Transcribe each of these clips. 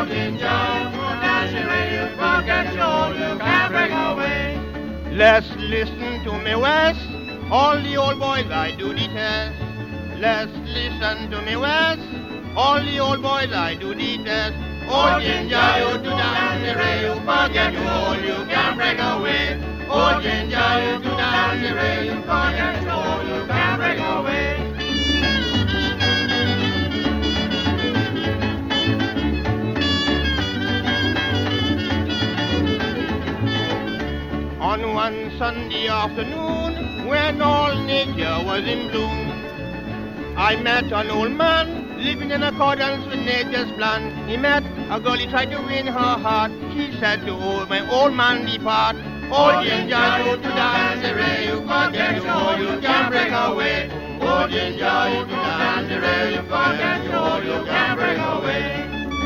Oh, ginger, dance the way you forget all you can't break away. Let's listen to me West, all the old boys I do detest. Let's listen to me West, all the old boys I do detest. Oh, ginger, you do dance the way you forget all you can't break away. Oh, ginger, you do dance the way you forget all you can't break away. On one Sunday afternoon, when all nature was in bloom, I met an old man living in accordance with nature's plan. He met a girl, he tried to win her heart. She said to my old man depart. Oh, ginger, you to dance the way you forget all you can't break away. Oh, ginger, you to dance the way you forget all you can't break away.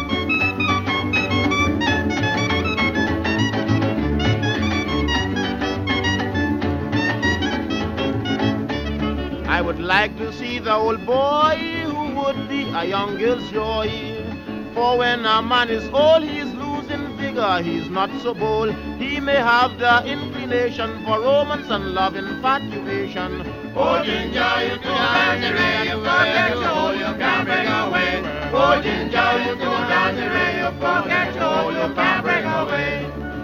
I would like to see the old boy who would be a young girl's joy. For when a man is old, he is losing vigor, he's not so bold. He may have the inclination for romance and love infatuation. Oh, ginger, you do dance the way you forget all you can't break away. Oh, ginger, you do dance the way you forget all you can't break away.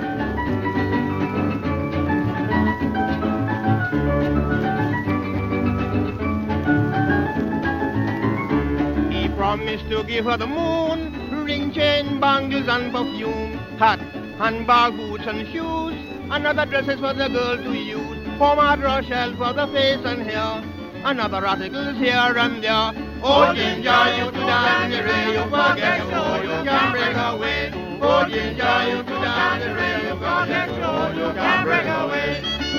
Promised to give her the moon, ring, chain, bangles and perfume, hat, handbag, boots and shoes, and other dresses for the girl to use, pomade, Rochelle for the face and hair, and other articles here and there. Oh, ginger, you to dance the way you forget all you can't break away. Oh, ginger, you to dance the way you forget all you can't break away.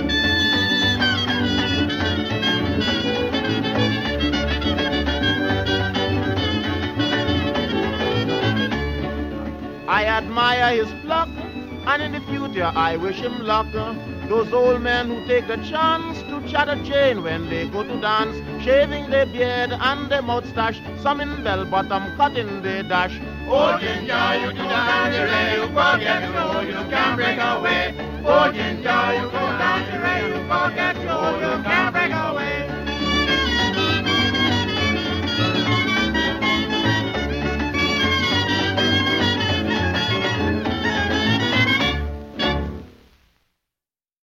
I admire his pluck, and in the future I wish him luck. Those old men who take the chance to chat a chain when they go to dance, shaving their beard and their moustache, some in bell-bottom cutting their dash. Oh, ginger, you to dance the way you forget all you can't break away. Oh, ginger, you to dance the way you forget all you can't